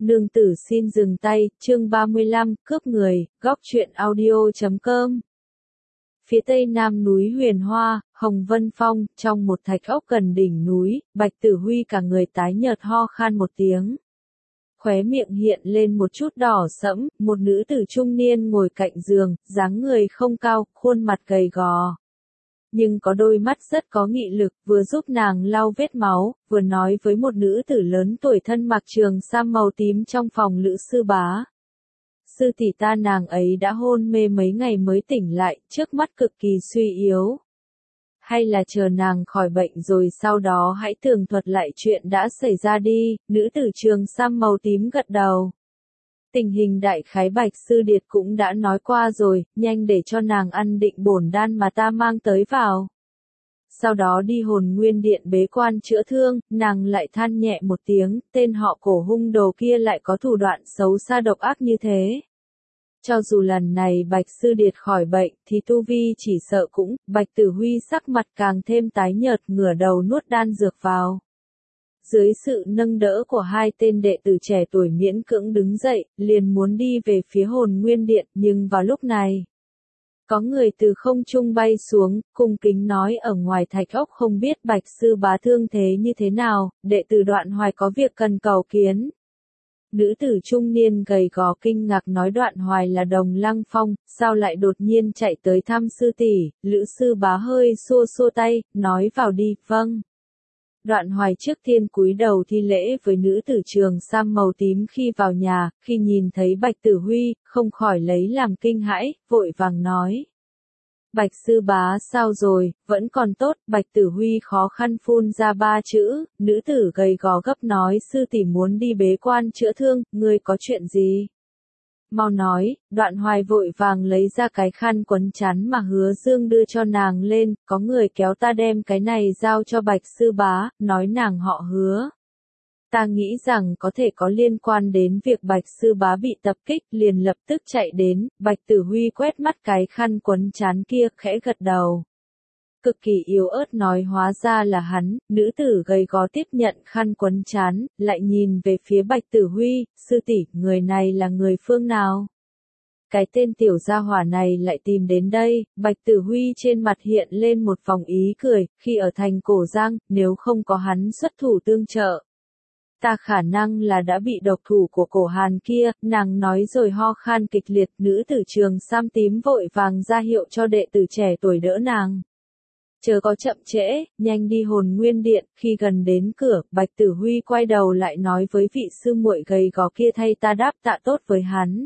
Nương tử xin dừng tay, chương 35, cướp người, góc truyện audio.com. Phía tây nam núi Huyền Hoa, Hồng Vân Phong, trong một thạch ốc gần đỉnh núi, Bạch Tử Huy cả người tái nhợt ho khan một tiếng. Khóe miệng hiện lên một chút đỏ sẫm, một nữ tử trung niên ngồi cạnh giường, dáng người không cao, khuôn mặt gầy gò. Nhưng có đôi mắt rất có nghị lực, vừa giúp nàng lau vết máu, vừa nói với một nữ tử lớn tuổi thân mặc trường sam màu tím trong phòng Lữ Sư Bá. Sư tỷ ta, nàng ấy đã hôn mê mấy ngày mới tỉnh lại, trước mắt cực kỳ suy yếu. Hay là chờ nàng khỏi bệnh rồi sau đó hãy tường thuật lại chuyện đã xảy ra đi, nữ tử trường sam màu tím gật đầu. Tình hình đại khái Bạch Sư Điệt cũng đã nói qua rồi, nhanh để cho nàng ăn định bổn đan mà ta mang tới vào. Sau đó đi Hồn Nguyên Điện bế quan chữa thương, nàng lại than nhẹ một tiếng, tên họ Cổ hung đồ kia lại có thủ đoạn xấu xa độc ác như thế. Cho dù lần này Bạch Sư Điệt khỏi bệnh, thì tu vi chỉ sợ cũng, Bạch Tử Huy sắc mặt càng thêm tái nhợt, ngửa đầu nuốt đan dược vào. Dưới sự nâng đỡ của hai tên đệ tử trẻ tuổi miễn cưỡng đứng dậy, liền muốn đi về phía Hồn Nguyên Điện, nhưng vào lúc này, có người từ không trung bay xuống, cung kính nói ở ngoài thạch ốc không biết Bạch Sư Bá thương thế như thế nào, đệ tử Đoạn Hoài có việc cần cầu kiến. Nữ tử trung niên gầy gò kinh ngạc nói Đoạn Hoài là Đồng Lăng Phong, sao lại đột nhiên chạy tới thăm sư tỷ? Lữ Sư Bá hơi xua xua tay, nói vào đi, vâng. Đoạn Hoài trước tiên cúi đầu thi lễ với nữ tử trường sam màu tím khi vào nhà, khi nhìn thấy Bạch Tử Huy, không khỏi lấy làm kinh hãi, vội vàng nói. Bạch Sư Bá sao rồi, vẫn còn tốt, Bạch Tử Huy khó khăn phun ra ba chữ, nữ tử gầy gò gấp nói sư tỷ muốn đi bế quan chữa thương, ngươi có chuyện gì? Mau nói, Đoạn Hoài vội vàng lấy ra cái khăn quấn chắn mà Hứa Dương đưa cho nàng lên, có người kéo ta đem cái này giao cho Bạch Sư Bá, nói nàng họ Hứa. Ta nghĩ rằng có thể có liên quan đến việc Bạch Sư Bá bị tập kích, liền lập tức chạy đến, Bạch Tử Huy quét mắt cái khăn quấn chán kia, khẽ gật đầu. Cực kỳ yếu ớt nói hóa ra là hắn, nữ tử gầy gò tiếp nhận khăn quấn chán, lại nhìn về phía Bạch Tử Huy, sư tỷ, người này là người phương nào? Cái tên tiểu gia hỏa này lại tìm đến đây, Bạch Tử Huy trên mặt hiện lên một vòng ý cười, khi ở thành Cổ Giang, nếu không có hắn xuất thủ tương trợ. Ta khả năng là đã bị độc thủ của Cổ Hàn kia, nàng nói rồi ho khan kịch liệt, nữ tử trường sam tím vội vàng ra hiệu cho đệ tử trẻ tuổi đỡ nàng. Chờ có chậm trễ, nhanh đi Hồn Nguyên Điện, khi gần đến cửa, Bạch Tử Huy quay đầu lại nói với vị sư muội gầy gò kia thay ta đáp tạ tốt với hắn.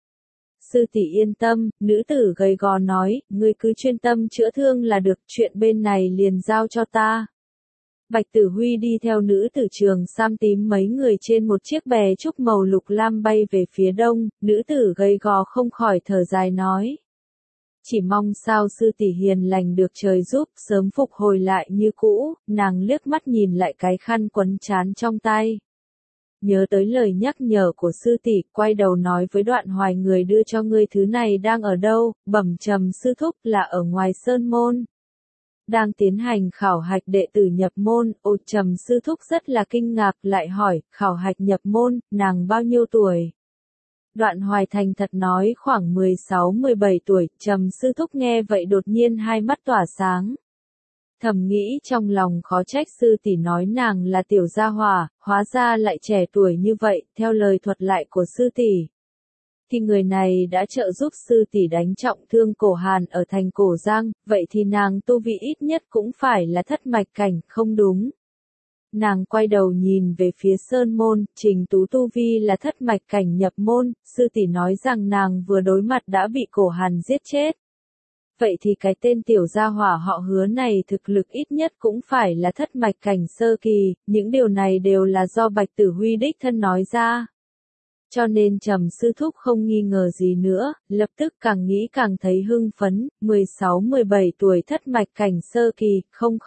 Sư tỷ yên tâm, nữ tử gầy gò nói, ngươi cứ chuyên tâm chữa thương là được, chuyện bên này liền giao cho ta. Bạch Tử Huy đi theo nữ tử trường sam tím mấy người trên một chiếc bè trúc màu lục lam bay về phía đông, nữ tử gầy gò không khỏi thở dài nói. Chỉ mong sao sư tỷ hiền lành được trời giúp, sớm phục hồi lại như cũ, nàng liếc mắt nhìn lại cái khăn quấn chán trong tay. Nhớ tới lời nhắc nhở của sư tỷ, quay đầu nói với Đoạn Hoài người đưa cho ngươi thứ này đang ở đâu, bẩm trầm sư thúc là ở ngoài sơn môn. Đang tiến hành khảo hạch đệ tử nhập môn, trầm sư thúc rất là kinh ngạc lại hỏi, khảo hạch nhập môn, nàng bao nhiêu tuổi? Đoạn Hoài thành thật nói khoảng 16-17 tuổi, trầm sư thúc nghe vậy đột nhiên hai mắt tỏa sáng. Thầm nghĩ trong lòng khó trách sư tỷ nói nàng là tiểu gia hỏa, hóa ra lại trẻ tuổi như vậy, theo lời thuật lại của sư tỷ. Thì người này đã trợ giúp sư tỷ đánh trọng thương Cổ Hàn ở thành Cổ Giang, vậy thì nàng tu vị ít nhất cũng phải là thất mạch cảnh, không đúng. Nàng quay đầu nhìn về phía sơn môn, Trình Tú tu vi là thất mạch cảnh nhập môn, sư tỷ nói rằng nàng vừa đối mặt đã bị Cổ Hàn giết chết. Vậy thì cái tên tiểu gia hỏa họ Hứa này thực lực ít nhất cũng phải là thất mạch cảnh sơ kỳ, những điều này đều là do Bạch Tử Huy đích thân nói ra. Cho nên trầm sư thúc không nghi ngờ gì nữa, lập tức càng nghĩ càng thấy hưng phấn, 16-17 tuổi thất mạch cảnh sơ kỳ, không.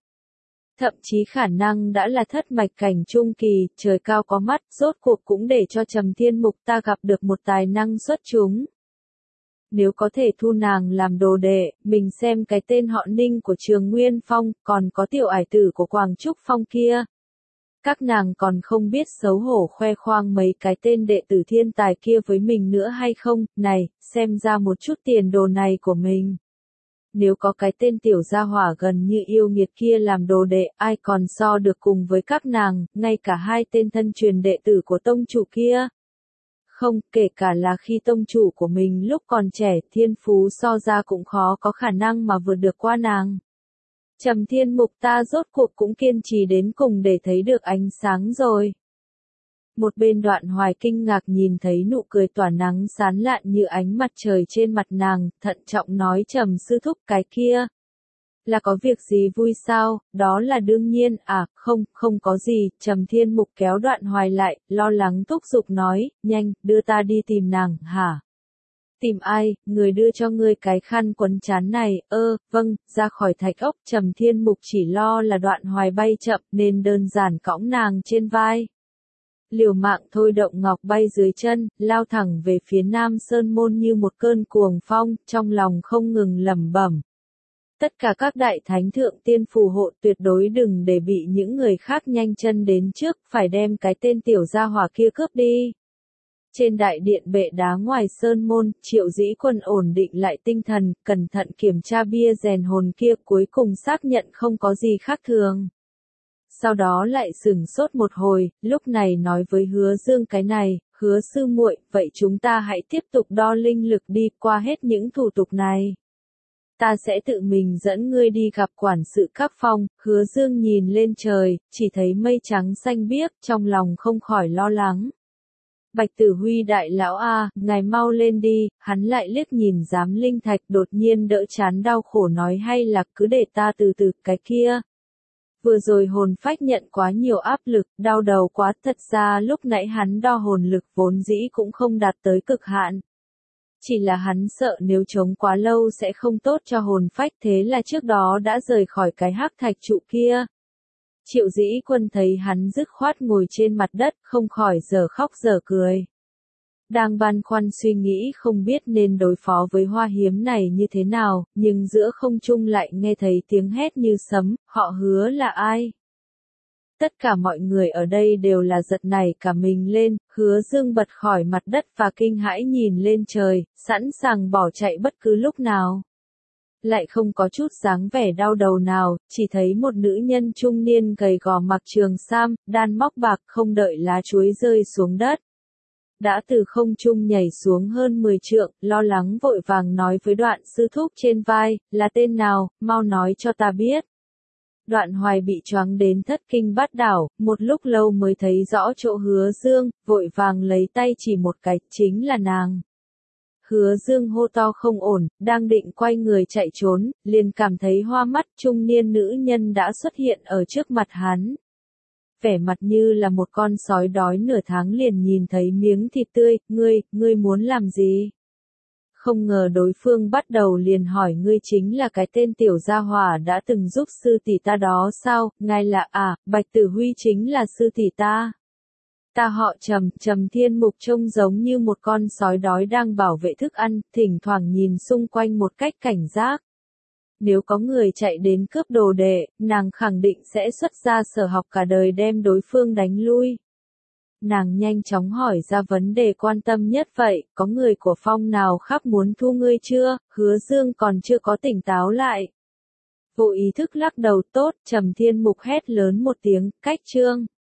Thậm chí khả năng đã là thất mạch cảnh trung kỳ, trời cao có mắt, rốt cuộc cũng để cho Trầm Thiên Mục ta gặp được một tài năng xuất chúng. Nếu có thể thu nàng làm đồ đệ, mình xem cái tên họ Ninh của Trường Nguyên Phong, còn có tiểu ải tử của Quảng Trúc Phong kia. Các nàng còn không biết xấu hổ khoe khoang mấy cái tên đệ tử thiên tài kia với mình nữa hay không, này, xem ra một chút tiền đồ này của mình. Nếu có cái tên tiểu gia hỏa gần như yêu nghiệt kia làm đồ đệ, ai còn so được cùng với các nàng, ngay cả hai tên thân truyền đệ tử của tông chủ kia. Không, kể cả là khi tông chủ của mình lúc còn trẻ, thiên phú so ra cũng khó có khả năng mà vượt được qua nàng. Trầm Thiên Mục ta rốt cuộc cũng kiên trì đến cùng để thấy được ánh sáng rồi. Một bên Đoạn Hoài kinh ngạc nhìn thấy nụ cười tỏa nắng sáng lạn như ánh mặt trời trên mặt nàng, thận trọng nói Trầm sư thúc cái kia. Là có việc gì vui sao, đó là đương nhiên, không có gì, Trầm Thiên Mục kéo Đoạn Hoài lại, lo lắng thúc giục nói, nhanh, đưa ta đi tìm nàng, hả? Tìm ai, người đưa cho ngươi cái khăn quấn chán này, vâng, ra khỏi thạch ốc, Trầm Thiên Mục chỉ lo là Đoạn Hoài bay chậm nên đơn giản cõng nàng trên vai. Liều mạng thôi động ngọc bay dưới chân, lao thẳng về phía Nam Sơn Môn như một cơn cuồng phong, trong lòng không ngừng lẩm bẩm. Tất cả các đại thánh thượng tiên phù hộ tuyệt đối đừng để bị những người khác nhanh chân đến trước, phải đem cái tên tiểu gia hỏa kia cướp đi. Trên đại điện bệ đá ngoài Sơn Môn, Triệu Dĩ Quân ổn định lại tinh thần, cẩn thận kiểm tra bia rèn hồn kia, cuối cùng xác nhận không có gì khác thường. Sau đó lại sửng sốt một hồi, lúc này nói với Hứa Dương cái này, Hứa sư muội, vậy chúng ta hãy tiếp tục đo linh lực đi qua hết những thủ tục này. Ta sẽ tự mình dẫn ngươi đi gặp quản sự các phong. Hứa Dương nhìn lên trời, chỉ thấy mây trắng xanh biếc, trong lòng không khỏi lo lắng. Bạch Tử Huy đại lão ngài mau lên đi, hắn lại liếc nhìn giám linh thạch đột nhiên đỡ chán đau khổ nói hay là cứ để ta từ từ cái kia. Vừa rồi hồn phách nhận quá nhiều áp lực, đau đầu quá, thật ra lúc nãy hắn đo hồn lực vốn dĩ cũng không đạt tới cực hạn. Chỉ là hắn sợ nếu chống quá lâu sẽ không tốt cho hồn phách, thế là trước đó đã rời khỏi cái hắc thạch trụ kia. Triệu Dĩ Quân thấy hắn dứt khoát ngồi trên mặt đất, không khỏi dở khóc dở cười. Đang băn khoăn suy nghĩ không biết nên đối phó với hoa hiếm này như thế nào, nhưng giữa không trung lại nghe thấy tiếng hét như sấm, họ Hứa là ai? Tất cả mọi người ở đây đều là giật nảy cả mình lên, Hứa Dương bật khỏi mặt đất và kinh hãi nhìn lên trời, sẵn sàng bỏ chạy bất cứ lúc nào. Lại không có chút dáng vẻ đau đầu nào, chỉ thấy một nữ nhân trung niên gầy gò mặc trường sam, đan móc bạc, không đợi lá chuối rơi xuống đất. Đã từ không trung nhảy xuống hơn 10 trượng, lo lắng vội vàng nói với Đoạn sư thúc trên vai, là tên nào, mau nói cho ta biết. Đoạn Hoài bị choáng đến thất kinh bát đảo, một lúc lâu mới thấy rõ chỗ Hứa Dương, vội vàng lấy tay chỉ một cái, chính là nàng. Hứa Dương hô to không ổn, đang định quay người chạy trốn, liền cảm thấy hoa mắt, trung niên nữ nhân đã xuất hiện ở trước mặt hắn. Vẻ mặt như là một con sói đói nửa tháng liền nhìn thấy miếng thịt tươi, ngươi muốn làm gì? Không ngờ đối phương bắt đầu liền hỏi ngươi chính là cái tên tiểu gia hỏa đã từng giúp sư tỷ ta đó sao, ngài là Bạch Tử Huy chính là sư tỷ ta. Ta họ Trầm, Trầm Thiên Mục trông giống như một con sói đói đang bảo vệ thức ăn, thỉnh thoảng nhìn xung quanh một cách cảnh giác. Nếu có người chạy đến cướp đồ đệ, nàng khẳng định sẽ xuất ra sở học cả đời đem đối phương đánh lui. Nàng nhanh chóng hỏi ra vấn đề quan tâm nhất vậy, có người của phong nào khác muốn thu ngươi chưa? Hứa Dương còn chưa có tỉnh táo lại. Vô ý thức lắc đầu tốt, Trầm Thiên Mục hét lớn một tiếng, cách chương.